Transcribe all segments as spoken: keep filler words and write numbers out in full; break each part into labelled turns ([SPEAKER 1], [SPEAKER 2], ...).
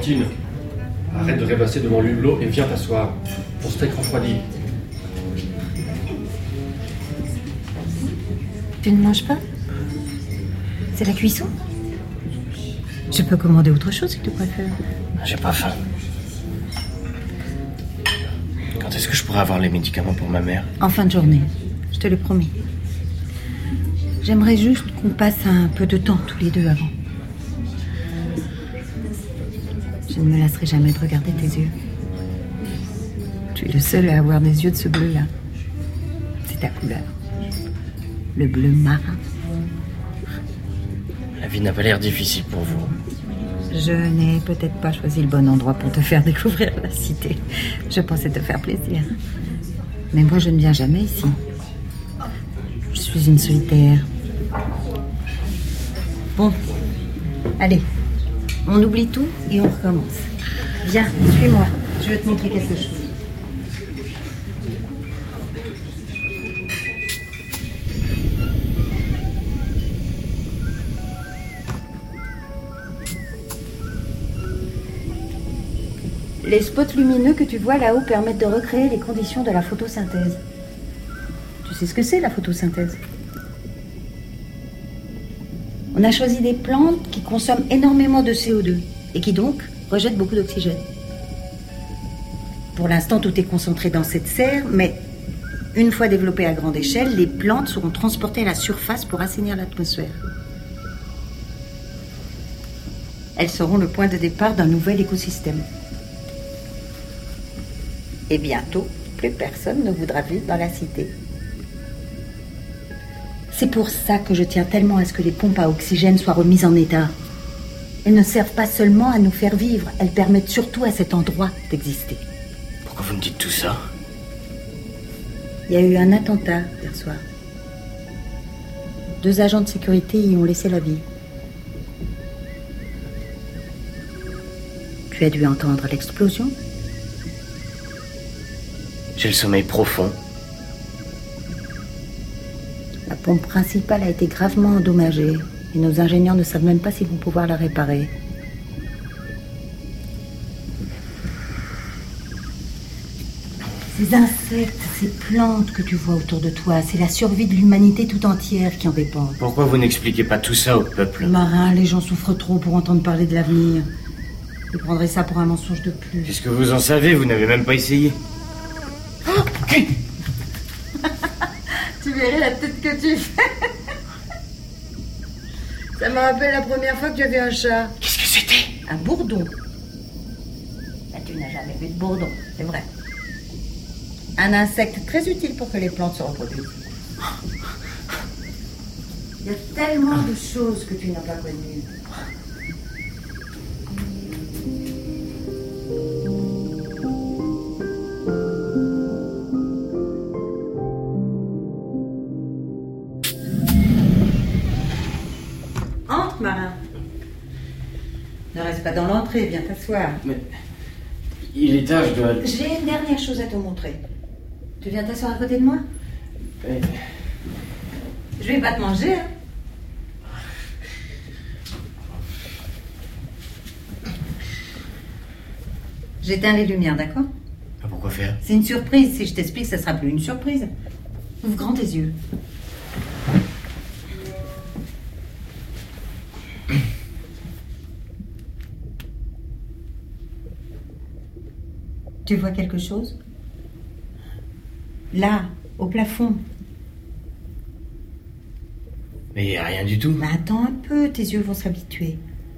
[SPEAKER 1] Clémentine, arrête de rêvasser devant l'hublot et viens t'asseoir. Ton steak refroidit.
[SPEAKER 2] Tu ne manges pas? C'est la cuisson? Je peux commander autre chose si tu préfères.
[SPEAKER 3] J'ai pas faim. Quand est-ce que je pourrais avoir les médicaments pour ma mère?
[SPEAKER 2] En fin de journée, je te le promets. J'aimerais juste qu'on passe un peu de temps tous les deux avant. Je ne me lasserai jamais de regarder tes yeux. Tu es le seul à avoir des yeux de ce bleu-là. C'est ta couleur. Le bleu marin.
[SPEAKER 3] La vie n'a pas l'air difficile pour vous.
[SPEAKER 2] Je n'ai peut-être pas choisi le bon endroit pour te faire découvrir la cité. Je pensais te faire plaisir. Mais moi, je ne viens jamais ici. Je suis une solitaire. Bon, allez, on oublie tout et on recommence. Viens, suis-moi, je vais te montrer quelque chose. Les spots lumineux que tu vois là-haut permettent de recréer les conditions de la photosynthèse. Tu sais ce que c'est, la photosynthèse? On a choisi des plantes qui consomment énormément de C O deux et qui donc rejettent beaucoup d'oxygène. Pour l'instant, tout est concentré dans cette serre, mais une fois développées à grande échelle, les plantes seront transportées à la surface pour assainir l'atmosphère. Elles seront le point de départ d'un nouvel écosystème. Et bientôt, plus personne ne voudra vivre dans la cité. C'est pour ça que je tiens tellement à ce que les pompes à oxygène soient remises en état. Elles ne servent pas seulement à nous faire vivre, elles permettent surtout à cet endroit d'exister.
[SPEAKER 3] Pourquoi vous me dites tout ça?
[SPEAKER 2] Il y a eu un attentat hier soir. Deux agents de sécurité y ont laissé la vie. Tu as dû entendre l'explosion?
[SPEAKER 3] J'ai le sommeil profond.
[SPEAKER 2] La pompe principale a été gravement endommagée et nos ingénieurs ne savent même pas s'ils vont pouvoir la réparer. Ces insectes, ces plantes que tu vois autour de toi, c'est la survie de l'humanité tout entière qui en dépend.
[SPEAKER 3] Pourquoi vous n'expliquez pas tout ça au peuple?
[SPEAKER 2] Marin, les gens souffrent trop pour entendre parler de l'avenir. Ils prendraient ça pour un mensonge de plus.
[SPEAKER 3] Qu'est-ce que vous en savez? Vous n'avez même pas essayé.
[SPEAKER 2] Oh, okay. Tu verrais la tête que tu fais. Ça me rappelle la première fois que tu as vu un chat.
[SPEAKER 3] Qu'est-ce que c'était?
[SPEAKER 2] Un bourdon. Bah, tu n'as jamais vu de bourdon, c'est vrai. Un insecte très utile pour que les plantes se reproduisent. Il y a tellement de choses que tu n'as pas connues. Entre, Marin. Ne reste pas dans l'entrée, viens t'asseoir.
[SPEAKER 3] Mais il est tard, je dois...
[SPEAKER 2] J'ai une dernière chose à te montrer. Tu viens t'asseoir à côté de moi?
[SPEAKER 3] Mais...
[SPEAKER 2] Je vais pas te manger, hein. J'éteins les lumières, d'accord?
[SPEAKER 3] Ah, pourquoi faire?
[SPEAKER 2] C'est une surprise. Si je t'explique, ça sera plus une surprise. Ouvre grand tes yeux. Tu vois quelque chose? Là, au plafond.
[SPEAKER 3] Mais il n'y a rien du tout.
[SPEAKER 2] Mais attends un peu, tes yeux vont s'habituer.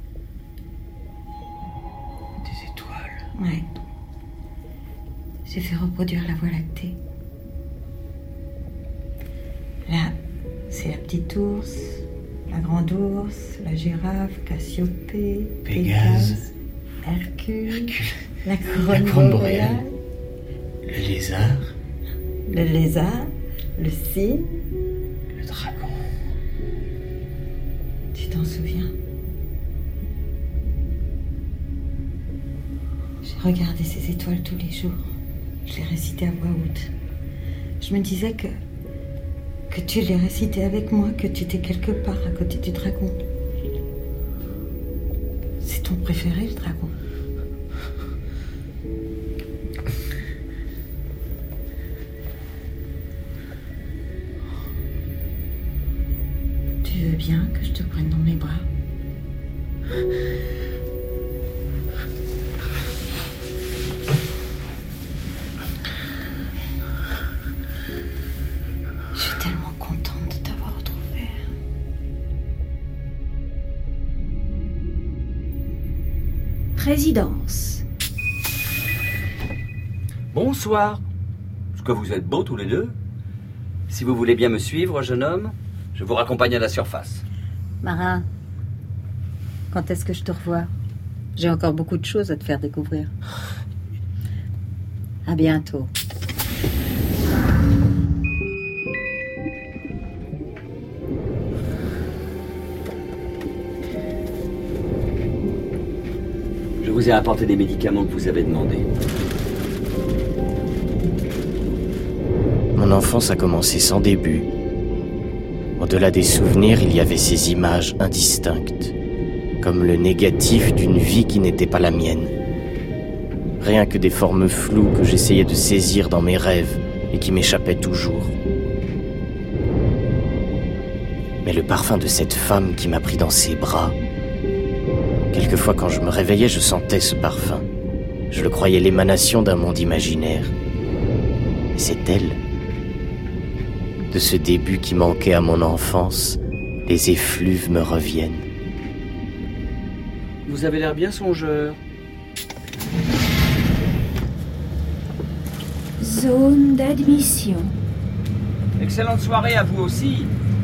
[SPEAKER 3] Des étoiles.
[SPEAKER 2] Ouais. J'ai fait reproduire la Voie lactée. Là, c'est la petite ours, la grande ours, la girafe, Cassiopée,
[SPEAKER 3] Pégase,
[SPEAKER 2] Hercule,
[SPEAKER 3] Hercule,
[SPEAKER 2] la couronne,
[SPEAKER 3] la couronne
[SPEAKER 2] boréale,
[SPEAKER 3] boréale, le lézard,
[SPEAKER 2] le lézard, le cygne.
[SPEAKER 3] le dragon.
[SPEAKER 2] Tu t'en souviens? J'ai regardé ces étoiles tous les jours. Je les récitais à voix haute. Je me disais que que tu les récitais avec moi, que tu étais quelque part à côté du dragon. C'est ton préféré, le dragon? bien que je te prenne dans mes bras? Je suis tellement contente de t'avoir retrouvé.
[SPEAKER 4] Résidence.
[SPEAKER 5] Bonsoir. Est-ce que vous êtes beaux tous les deux? Si vous voulez bien me suivre, jeune homme, je vous raccompagne à la surface.
[SPEAKER 2] Marin, quand est-ce que je te revois? J'ai encore beaucoup de choses à te faire découvrir. À bientôt.
[SPEAKER 5] Je vous ai apporté des médicaments que vous avez demandés.
[SPEAKER 3] Mon enfance a commencé sans début. Au-delà des souvenirs, il y avait ces images indistinctes, comme le négatif d'une vie qui n'était pas la mienne. Rien que des formes floues que j'essayais de saisir dans mes rêves et qui m'échappaient toujours. Mais le parfum de cette femme qui m'a pris dans ses bras, quelquefois quand je me réveillais, je sentais ce parfum. Je le croyais l'émanation d'un monde imaginaire. Et c'est elle. De ce début qui manquait à mon enfance, les effluves me reviennent.
[SPEAKER 5] Vous avez l'air bien songeur.
[SPEAKER 4] Zone d'admission.
[SPEAKER 5] Excellente soirée à vous aussi.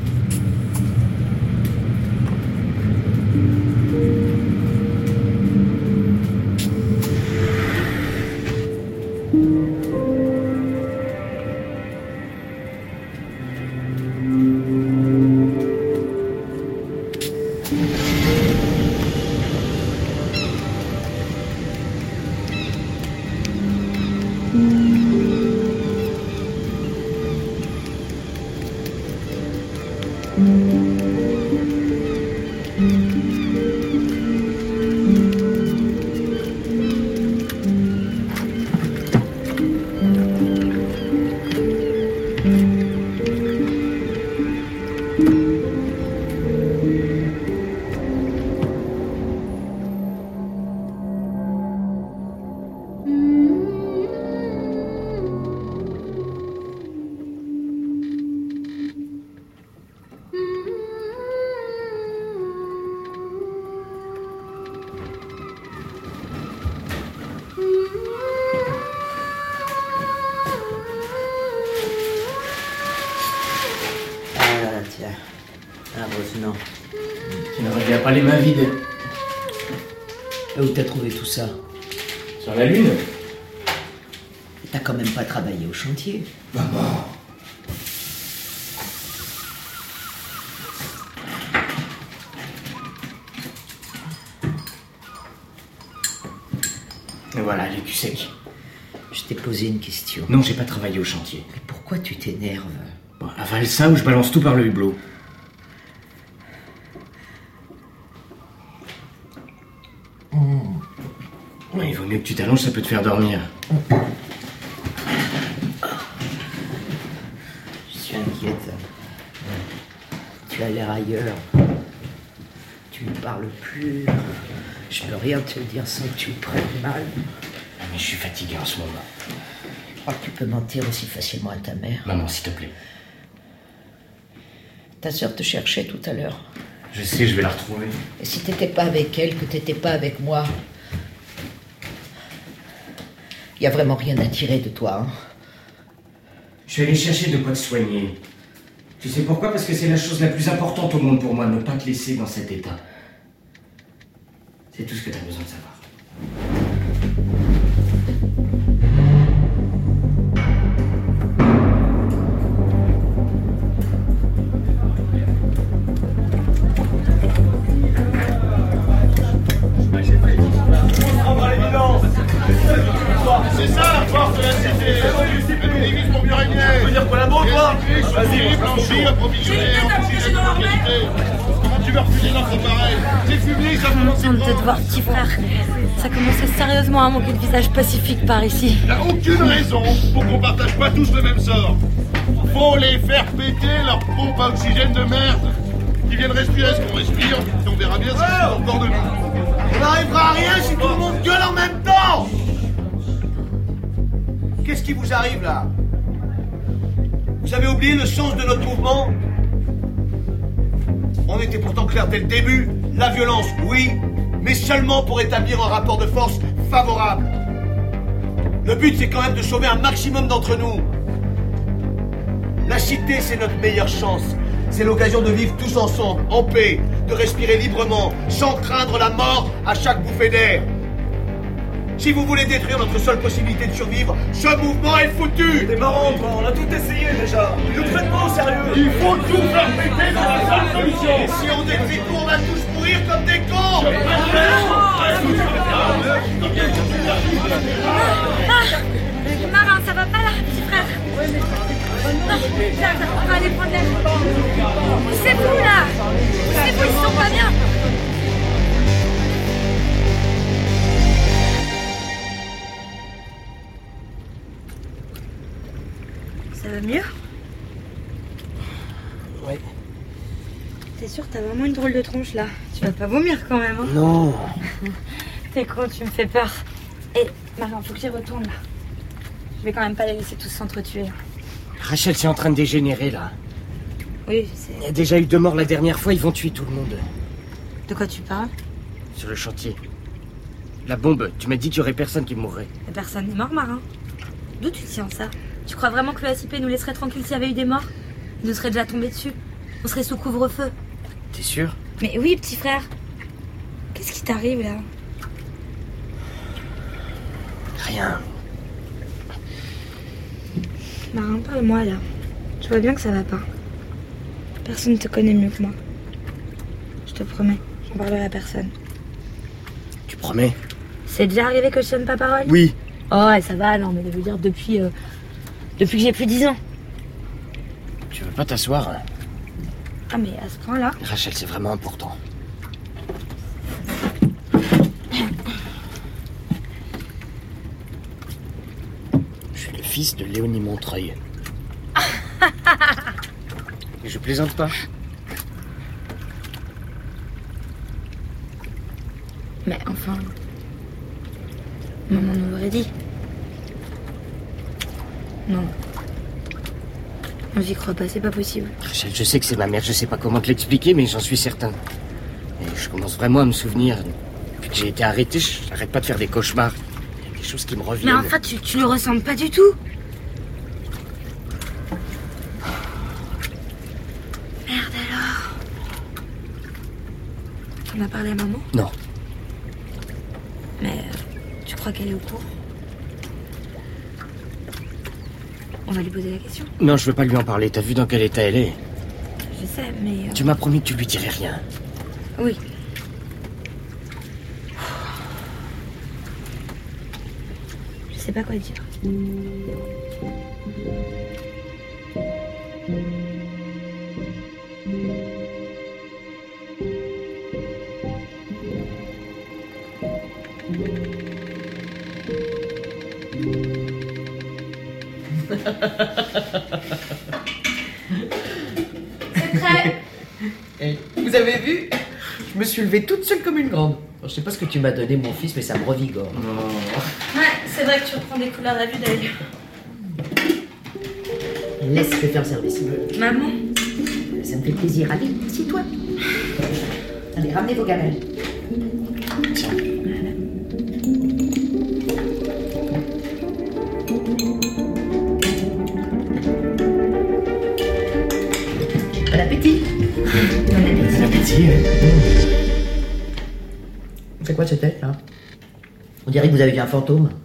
[SPEAKER 3] Tu ne reviens pas les mains vides.
[SPEAKER 6] Là où t'as trouvé tout ça?
[SPEAKER 3] Sur la lune?
[SPEAKER 6] T'as quand même pas travaillé au chantier.
[SPEAKER 3] Maman. Et voilà, les culs secs.
[SPEAKER 6] Je t'ai posé une question.
[SPEAKER 3] Non, j'ai pas travaillé au chantier.
[SPEAKER 6] Mais pourquoi tu t'énerves?
[SPEAKER 3] Bon, avale ça ou je balance tout par le hublot. Mmh. Ouais, il vaut mieux que tu t'allonges, ça peut te faire dormir.
[SPEAKER 6] Je suis inquiète. Tu as l'air ailleurs. Tu ne parles plus. Je peux rien te dire sans que tu le prennes mal.
[SPEAKER 3] Ah, mais je suis fatigué en ce moment.
[SPEAKER 6] Je crois que tu peux mentir aussi facilement à ta mère.
[SPEAKER 3] Maman, s'il te plaît.
[SPEAKER 6] Ta sœur te cherchait tout à l'heure.
[SPEAKER 3] Je sais, je vais la retrouver.
[SPEAKER 6] Et si t'étais pas avec elle, que t'étais pas avec moi, y a vraiment rien à tirer de toi, hein?
[SPEAKER 3] Je suis allé chercher de quoi te soigner. Tu sais pourquoi? Parce que c'est la chose la plus importante au monde pour moi, ne pas te laisser dans cet état. C'est tout ce que tu as besoin de savoir.
[SPEAKER 7] C'est ça la force de la cité. Elle nous divise pour mieux régner. Tu veux dire quoi la bombe, toi? Vas-y, blanchi, approvisionné, oxygène de qualité. Comment tu veux refuser dans ce pareil? C'est fumier, ça commence
[SPEAKER 8] de te voir, petit frère. Ça commençait sérieusement à manquer de visage pacifique par ici.
[SPEAKER 7] Y'a aucune raison pour qu'on partage pas tous le même sort. Faut les faire péter leur pompe à oxygène de merde. qui viennent respirer ce qu'on respire, et on verra bien si c'est encore de nous.
[SPEAKER 9] On n'arrivera à rien si tout le monde gueule en même temps. Qu'est-ce qui vous arrive là? Vous avez oublié le sens de notre mouvement? On était pourtant clair dès le début. La violence, oui, mais seulement pour établir un rapport de force favorable. Le but, c'est quand même de sauver un maximum d'entre nous. La cité, c'est notre meilleure chance. C'est l'occasion de vivre tous ensemble, en paix, de respirer librement, sans craindre la mort à chaque bouffée d'air. Si vous voulez détruire notre seule possibilité de survivre, ce mouvement est foutu.
[SPEAKER 10] T'es marrant, toi, on a tout essayé déjà. Ils nous prennent pas au sérieux.
[SPEAKER 7] Il faut tout faire péter, c'est la seule solution.
[SPEAKER 9] Et si on détruit tout, on va tous mourir comme des cons.
[SPEAKER 8] Ah, Marin, ça va pas là, petit frère. Non, viens, on va aller prendre l'air. C'est vous là. C'est vous, ils sont pas bien. Ça va mieux?
[SPEAKER 3] Ouais.
[SPEAKER 8] T'es sûr, t'as vraiment une drôle de tronche là. Tu vas pas vomir quand même, hein?
[SPEAKER 3] Non.
[SPEAKER 8] T'es con, tu me fais peur. Et Marin, faut que j'y retourne là. Je vais quand même pas les laisser tous s'entretuer.
[SPEAKER 3] Rachel, c'est en train de dégénérer là.
[SPEAKER 8] Oui, je sais.
[SPEAKER 3] Il y a déjà eu deux morts la dernière fois, ils vont tuer tout le monde.
[SPEAKER 8] De quoi tu parles?
[SPEAKER 3] Sur le chantier. La bombe, tu m'as dit qu'il y aurait personne qui mourrait.
[SPEAKER 8] Mais personne n'est mort, Marin. D'où tu tiens ça? Tu crois vraiment que le S I P nous laisserait tranquille s'il y avait eu des morts? Ils nous seraient déjà tombés dessus. On serait sous couvre-feu.
[SPEAKER 3] T'es sûr?
[SPEAKER 8] Mais oui, petit frère. Qu'est-ce qui t'arrive là?
[SPEAKER 3] Rien.
[SPEAKER 8] Marin, parle-moi là. Je vois bien que ça va pas. Personne ne te connaît mieux que moi. Je te promets, j'en parlerai à personne.
[SPEAKER 3] Tu promets?
[SPEAKER 8] C'est déjà arrivé que je tienne pas parole?
[SPEAKER 3] Oui.
[SPEAKER 8] Oh, ouais, ça va, non, mais je veux dire depuis... Euh, depuis que j'ai plus dix ans.
[SPEAKER 3] Tu veux pas t'asseoir?
[SPEAKER 8] Ah, mais à ce point-là?
[SPEAKER 3] Rachel, c'est vraiment important. Je suis le fils de Léonie Montreuil. Et je plaisante pas.
[SPEAKER 8] Mais enfin... Maman nous l'aurait dit. Non. On j'y crois pas, c'est pas possible.
[SPEAKER 3] Rachel, je sais que c'est ma mère, je sais pas comment te l'expliquer, mais j'en suis certain. Et je commence vraiment à me souvenir. Depuis que j'ai été arrêté, j'arrête pas de faire des cauchemars. Il y a des choses qui me reviennent.
[SPEAKER 8] Mais enfin, tu, tu lui ressembles pas du tout. Merde alors. T'en as parlé à maman?
[SPEAKER 3] Non.
[SPEAKER 8] Mais euh, tu crois qu'elle est au courant? On va lui poser la question.
[SPEAKER 3] Non, je veux pas lui en parler. T'as vu dans quel état elle est?
[SPEAKER 8] Je sais, mais... Euh...
[SPEAKER 3] Tu m'as promis que tu lui dirais rien.
[SPEAKER 8] Oui. Je sais pas quoi dire.
[SPEAKER 6] C'est prêt. Et vous avez vu? Je me suis levée toute seule comme une grande. Je sais pas ce que tu m'as donné, mon fils, mais ça me revigore.
[SPEAKER 8] Ouais, c'est vrai que tu reprends des couleurs à vue d'œil.
[SPEAKER 6] Laisse, je vais faire service.
[SPEAKER 8] Maman?
[SPEAKER 6] Ça me fait plaisir. Allez, assieds-toi. Allez, ramenez vos gamelles.
[SPEAKER 3] Tiens.
[SPEAKER 6] Bon appétit. Bon appétit.
[SPEAKER 3] Bon appétit.
[SPEAKER 6] C'est quoi cette tête, là? On dirait que vous avez vu un fantôme.